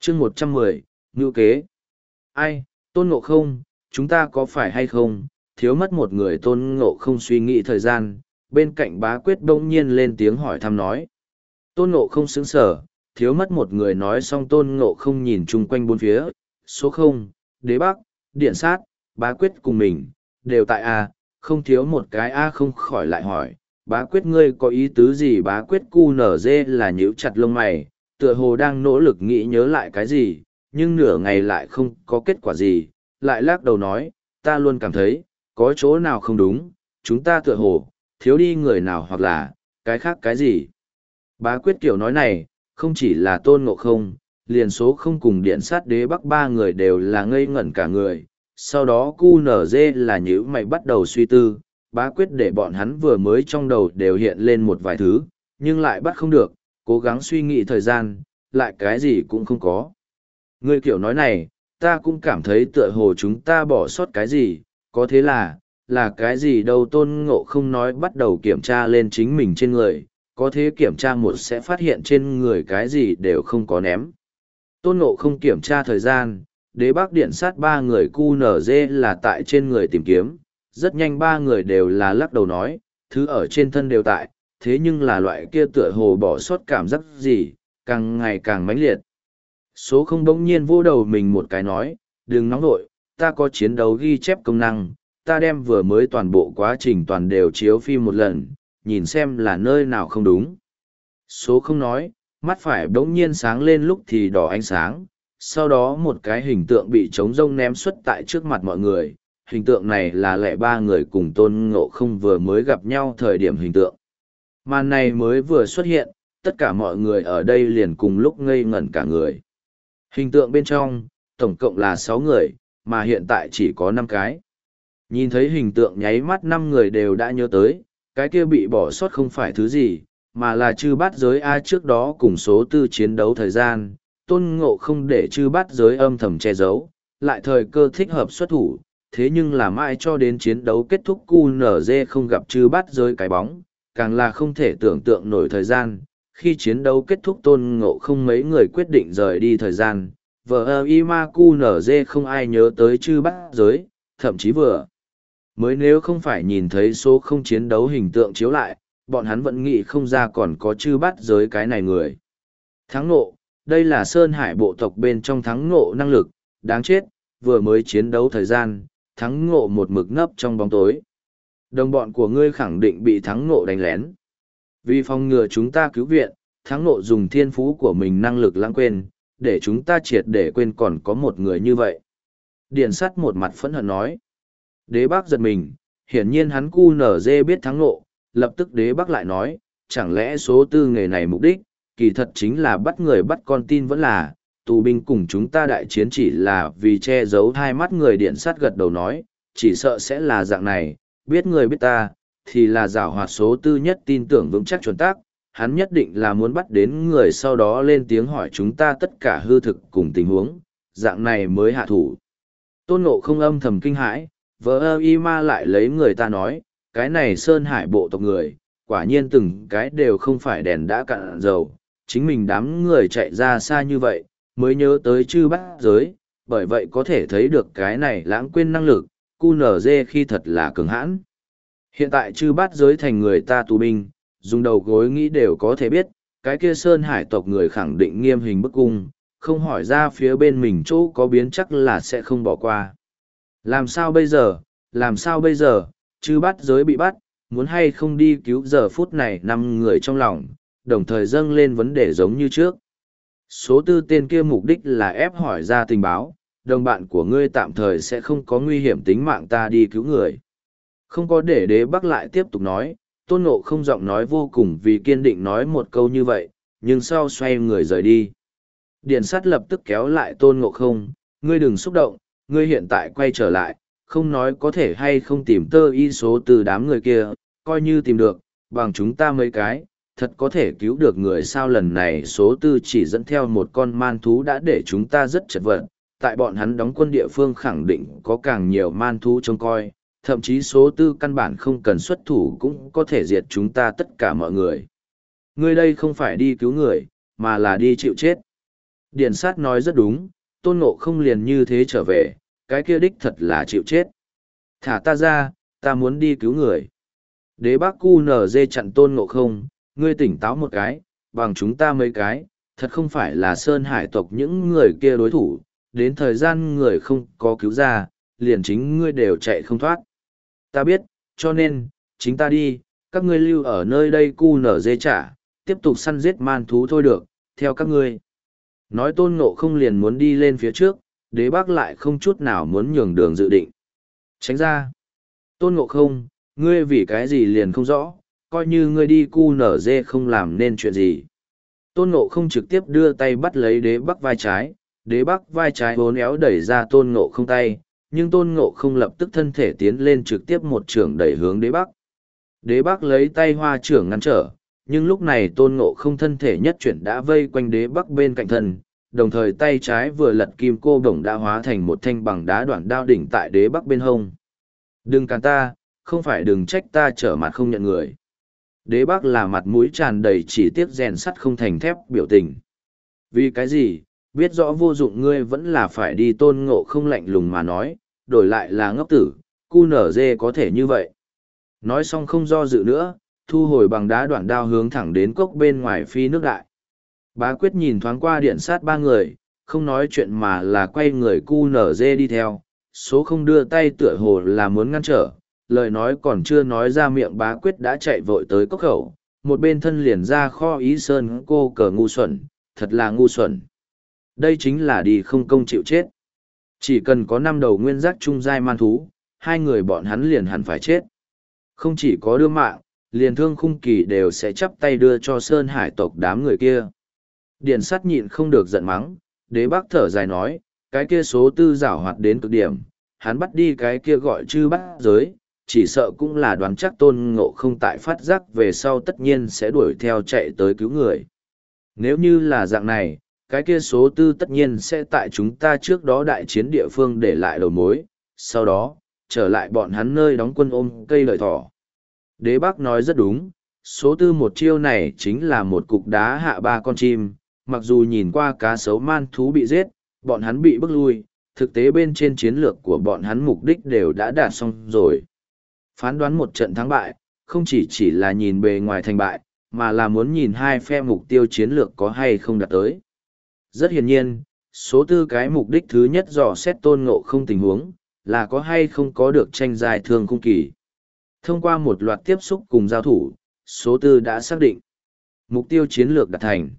chương 110, ngữ kế. Ai, Tôn Ngộ Không, chúng ta có phải hay không, thiếu mất một người. Tôn Ngộ Không suy nghĩ thời gian, bên cạnh Bá Quyết bỗng nhiên lên tiếng hỏi thăm nói. Tôn Ngộ Không sững sờ, thiếu mất một người nói xong Tôn Ngộ Không nhìn chung quanh bốn phía, số không, Đế Bắc, Điện Sát, Bá Quyết cùng mình, đều tại A, không thiếu một cái A. Không khỏi lại hỏi, Bá Quyết ngươi có ý tứ gì? Bá Quyết cu nở dê là nhíu chặt lông mày, tựa hồ đang nỗ lực nghĩ nhớ lại cái gì, nhưng nửa ngày lại không có kết quả gì, lại lắc đầu nói, ta luôn cảm thấy, có chỗ nào không đúng, chúng ta tựa hồ, thiếu đi người nào hoặc là, cái khác cái gì. Bá Quyết kiểu nói này, không chỉ là Tôn Ngộ Không, liền số không cùng Điện Sát Đế Bắc ba người đều là ngây ngẩn cả người, sau đó cu nở dê là nhíu mày bắt đầu suy tư. Bá Quyết để bọn hắn vừa mới trong đầu đều hiện lên một vài thứ, nhưng lại bắt không được, cố gắng suy nghĩ thời gian, lại cái gì cũng không có. Ngươi kiểu nói này, ta cũng cảm thấy tựa hồ chúng ta bỏ sót cái gì, có thế là cái gì đâu. Tôn Ngộ Không nói bắt đầu kiểm tra lên chính mình trên người, có thế kiểm tra một sẽ phát hiện trên người cái gì đều không có ném. Tôn Ngộ Không kiểm tra thời gian, Đế Bắc Điện Sát ba người cu nở dê là tại trên người tìm kiếm, rất nhanh ba người đều là lắc đầu nói, thứ ở trên thân đều tại, thế nhưng là loại kia tựa hồ bỏ sót cảm giác gì, càng ngày càng mãnh liệt. Số không bỗng nhiên vô đầu mình một cái nói, đừng nóng vội, ta có chiến đấu ghi chép công năng, ta đem vừa mới toàn bộ quá trình toàn đều chiếu phim một lần, nhìn xem là nơi nào không đúng. Số không nói, mắt phải bỗng nhiên sáng lên lúc thì đỏ ánh sáng, sau đó một cái hình tượng bị trống rông ném xuất tại trước mặt mọi người. Hình tượng này là lẻ ba người cùng Tôn Ngộ Không vừa mới gặp nhau thời điểm hình tượng. Màn này mới vừa xuất hiện, tất cả mọi người ở đây liền cùng lúc ngây ngẩn cả người. Hình tượng bên trong, tổng cộng là 6 người, mà hiện tại chỉ có 5 cái. Nhìn thấy hình tượng nháy mắt 5 người đều đã nhớ tới, cái kia bị bỏ sót không phải thứ gì, mà là Chư Bát Giới A. Trước đó cùng số tư chiến đấu thời gian, Tôn Ngộ Không để Chư Bát Giới âm thầm che giấu, lại thời cơ thích hợp xuất thủ, thế nhưng là mãi cho đến chiến đấu kết thúc QNZ không gặp Chư Bát Giới cái bóng, càng là không thể tưởng tượng nổi thời gian. Khi chiến đấu kết thúc Tôn Ngộ Không mấy người quyết định rời đi thời gian, vờ ima QNZ không ai nhớ tới Chư Bát Giới, thậm chí vừa mới nếu không phải nhìn thấy số không chiến đấu hình tượng chiếu lại, bọn hắn vẫn nghĩ không ra còn có Chư Bát Giới cái này người. Thắng Ngộ, đây là Sơn Hải bộ tộc bên trong Thắng Ngộ năng lực, đáng chết, vừa mới chiến đấu thời gian, Thắng Ngộ một mực nấp trong bóng tối. Đồng bọn của ngươi khẳng định bị Thắng Ngộ đánh lén. Vì phòng ngừa chúng ta cứu viện, Thắng Ngộ dùng thiên phú của mình năng lực lãng quên, để chúng ta triệt để quên còn có một người như vậy. Điện Sắt một mặt phẫn hận nói. Đế Bắc giật mình, hiển nhiên hắn QNZ biết Thắng Ngộ, lập tức Đế Bắc lại nói, chẳng lẽ số tư nghề này mục đích, kỳ thật chính là bắt người bắt con tin vẫn là, tù binh cùng chúng ta đại chiến chỉ là vì che giấu hai mắt người. Điện Sắt gật đầu nói, chỉ sợ sẽ là dạng này, biết người biết ta, thì là giảo hoạt số tư nhất tin tưởng vững chắc chuẩn tác, hắn nhất định là muốn bắt đến người sau đó lên tiếng hỏi chúng ta tất cả hư thực cùng tình huống, dạng này mới hạ thủ. Tôn Ngộ Không âm thầm kinh hãi, vợ y ma lại lấy người ta nói, cái này Sơn Hải bộ tộc người, quả nhiên từng cái đều không phải đèn đã cạn dầu, chính mình đám người chạy ra xa như vậy, mới nhớ tới Chư Bát Giới, bởi vậy có thể thấy được cái này lãng quên năng lực, QNZ khi thật là cường hãn. Hiện tại Chư Bát Giới thành người ta tù binh, dùng đầu gối nghĩ đều có thể biết, cái kia Sơn Hải tộc người khẳng định nghiêm hình bức cung, không hỏi ra phía bên mình chỗ có biến chắc là sẽ không bỏ qua. Làm sao bây giờ, làm sao bây giờ, Chư Bát Giới bị bắt, muốn hay không đi cứu? Giờ phút này 5 người trong lòng, đồng thời dâng lên vấn đề giống như trước. Số tư tên kia mục đích là ép hỏi ra tình báo, đồng bạn của ngươi tạm thời sẽ không có nguy hiểm tính mạng ta đi cứu người. Không có để Đế Bắc lại tiếp tục nói, Tôn Ngộ Không giọng nói vô cùng vì kiên định nói một câu như vậy, nhưng sau xoay người rời đi. Điện Sắt lập tức kéo lại Tôn Ngộ Không, ngươi đừng xúc động, ngươi hiện tại quay trở lại, không nói có thể hay không tìm tơ y số từ đám người kia, coi như tìm được, bằng chúng ta mấy cái, thật có thể cứu được người sao? Lần này số tư chỉ dẫn theo một con man thú đã để chúng ta rất chật vật, tại bọn hắn đóng quân địa phương khẳng định có càng nhiều man thú trông coi, thậm chí số tư căn bản không cần xuất thủ cũng có thể diệt chúng ta tất cả mọi người. Ngươi đây không phải đi cứu người, mà là đi chịu chết. Điển sát nói rất đúng, tôn ngộ không liền như thế trở về, cái kia đích thật là chịu chết. Thả ta ra, ta muốn đi cứu người. Đế bác cu nở dê chặn tôn ngộ không, ngươi tỉnh táo một cái, bằng chúng ta mấy cái, thật không phải là sơn hải tộc những người kia đối thủ, đến thời gian người không có cứu ra, liền chính ngươi đều chạy không thoát. Ta biết, cho nên, chính ta đi, các ngươi lưu ở nơi đây cu nở dê trả, tiếp tục săn giết man thú thôi được, theo các ngươi. Nói tôn ngộ không liền muốn đi lên phía trước, đế bác lại không chút nào muốn nhường đường dự định. Tránh ra. Tôn ngộ không, ngươi vì cái gì liền không rõ, coi như ngươi đi cu nở dê không làm nên chuyện gì. Tôn ngộ không trực tiếp đưa tay bắt lấy đế bắc vai trái, đế bắc vai trái vốn éo đẩy ra tôn ngộ không tay, nhưng tôn ngộ không lập tức thân thể tiến lên trực tiếp một trưởng đẩy hướng đế bắc. Đế bắc lấy tay hoa trưởng ngăn trở, nhưng lúc này tôn ngộ không thân thể nhất chuyển đã vây quanh đế bắc bên cạnh thân, đồng thời tay trái vừa lật kim cô đồng đã hóa thành một thanh bằng đá đoạn đao đỉnh tại đế bắc bên hông. Đừng cản ta, không phải đừng trách ta trở mặt không nhận người. Đế bắc là mặt mũi tràn đầy chỉ tiếc rèn sắt không thành thép biểu tình. Vì cái gì, biết rõ vô dụng ngươi vẫn là phải đi tôn ngộ không lạnh lùng mà nói, đổi lại là ngốc tử, cu nở dê có thể như vậy. Nói xong không do dự nữa, thu hồi bằng đá đoạn đao hướng thẳng đến cốc bên ngoài phi nước đại. Bá quyết nhìn thoáng qua điện sát ba người, không nói chuyện mà là quay người cu nở dê đi theo, số không đưa tay tựa hồ là muốn ngăn trở, lời nói còn chưa nói ra miệng bá quyết đã chạy vội tới cốc khẩu, một bên thân liền ra kho ý sơn cô cờ ngu xuẩn, thật là ngu xuẩn. Đây chính là đi không công chịu chết. Chỉ cần có 5 đầu nguyên giác trung giai man thú, 2 người bọn hắn liền hẳn phải chết. Không chỉ có đưa mạng, liền thương khung kỳ đều sẽ chắp tay đưa cho sơn hải tộc đám người kia. Điển sắt nhịn không được giận mắng, đế bác thở dài nói, cái kia số tư giảo hoạt đến cực điểm, hắn bắt đi cái kia gọi chư bát giới, chỉ sợ cũng là đoán chắc tôn ngộ không tại phát giác về sau tất nhiên sẽ đuổi theo chạy tới cứu người. Nếu như là dạng này, cái kia số tư tất nhiên sẽ tại chúng ta trước đó đại chiến địa phương để lại đầu mối, sau đó, trở lại bọn hắn nơi đóng quân ôm cây lợi thỏ. Đế bác nói rất đúng, số tư một chiêu này chính là một cục đá hạ 3 con chim, mặc dù nhìn qua cá sấu man thú bị giết, bọn hắn bị bức lui, thực tế bên trên chiến lược của bọn hắn mục đích đều đã đạt xong rồi. Phán đoán một trận thắng bại, không chỉ là nhìn bề ngoài thành bại, mà là muốn nhìn hai phe mục tiêu chiến lược có hay không đạt tới. Rất hiển nhiên, số tư cái mục đích thứ nhất dò xét tôn ngộ không tình huống, là có hay không có được tranh dài thương khung kỳ. Thông qua một loạt tiếp xúc cùng giao thủ, số tư đã xác định mục tiêu chiến lược đạt thành.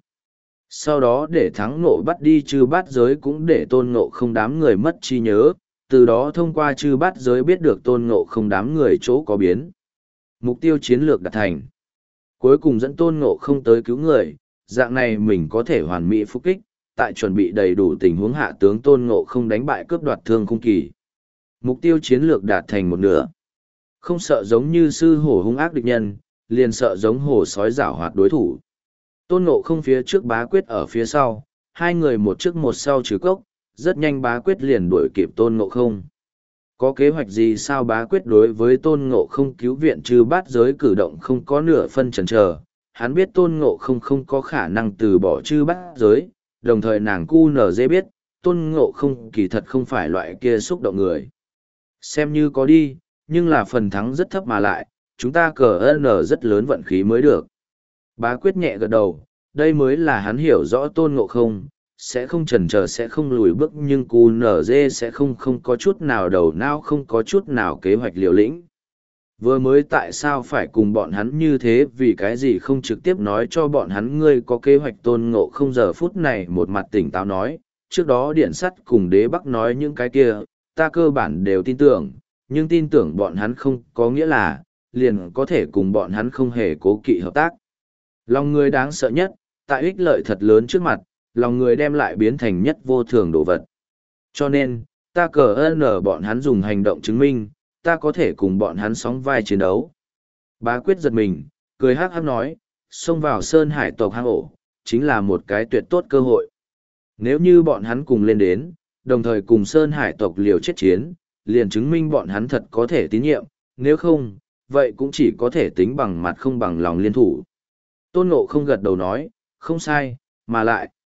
Sau đó để thắng ngộ bắt đi chư bát giới cũng để tôn ngộ không đám người mất trí nhớ, từ đó thông qua chư bát giới biết được tôn ngộ không đám người chỗ có biến. Mục tiêu chiến lược đạt thành. Cuối cùng dẫn tôn ngộ không tới cứu người, dạng này mình có thể hoàn mỹ phục kích, tại chuẩn bị đầy đủ tình huống hạ tướng tôn ngộ không đánh bại cướp đoạt thương khung kỳ. Mục tiêu chiến lược đạt thành một nửa. Không sợ giống như sư hổ hung ác địch nhân, liền sợ giống hổ sói giảo hoạt đối thủ. Tôn ngộ không phía trước bá quyết ở phía sau, 2 người một trước một sau trừ cốc, rất nhanh bá quyết liền đuổi kịp tôn ngộ không. Có kế hoạch gì sao bá quyết đối với tôn ngộ không cứu viện trừ bát giới cử động không có nửa phân chần chờ. Hắn biết tôn ngộ không không có khả năng từ bỏ trừ bát giới, đồng thời nàng cu nở dê biết, tôn ngộ không kỳ thật không phải loại kia xúc động người. Xem như có đi, nhưng là phần thắng rất thấp mà lại, chúng ta cờ n rất lớn vận khí mới được. Bá quyết nhẹ gật đầu, đây mới là hắn hiểu rõ tôn ngộ không, sẽ không chần chờ sẽ không lùi bước nhưng cu nở dê sẽ không có chút nào đầu não không có chút nào kế hoạch liều lĩnh. Vừa mới tại sao phải cùng bọn hắn như thế vì cái gì không trực tiếp nói cho bọn hắn ngươi có kế hoạch tôn ngộ không giờ phút này một mặt tỉnh táo nói, trước đó điện sắt cùng đế bắc nói những cái kia, ta cơ bản đều tin tưởng, nhưng tin tưởng bọn hắn không có nghĩa là, liền có thể cùng bọn hắn không hề cố kỵ hợp tác. Lòng người đáng sợ nhất, tại ích lợi thật lớn trước mặt, lòng người đem lại biến thành nhất vô thường đồ vật. Cho nên, ta cờ ơn bọn hắn dùng hành động chứng minh, ta có thể cùng bọn hắn sóng vai chiến đấu. Bá quyết giật mình, cười hắc hắc nói, xông vào sơn hải tộc hang ổ, chính là một cái tuyệt tốt cơ hội. Nếu như bọn hắn cùng lên đến, đồng thời cùng sơn hải tộc liều chết chiến, liền chứng minh bọn hắn thật có thể tín nhiệm, nếu không, vậy cũng chỉ có thể tính bằng mặt không bằng lòng liên thủ. Tôn Ngộ không gật đầu nói, không sai, mà lại,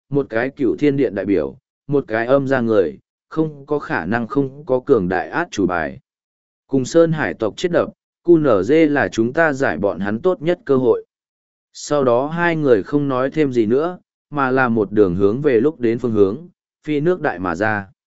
một cái cựu thiên điện đại biểu, một cái âm ra người, không có khả năng không có cường đại át chủ bài. Cùng Sơn Hải tộc chết đập, QNZ là chúng ta giải bọn hắn tốt nhất cơ hội. Sau đó hai người không nói thêm gì nữa, mà là một đường hướng về lúc đến phương hướng, phi nước đại mà ra.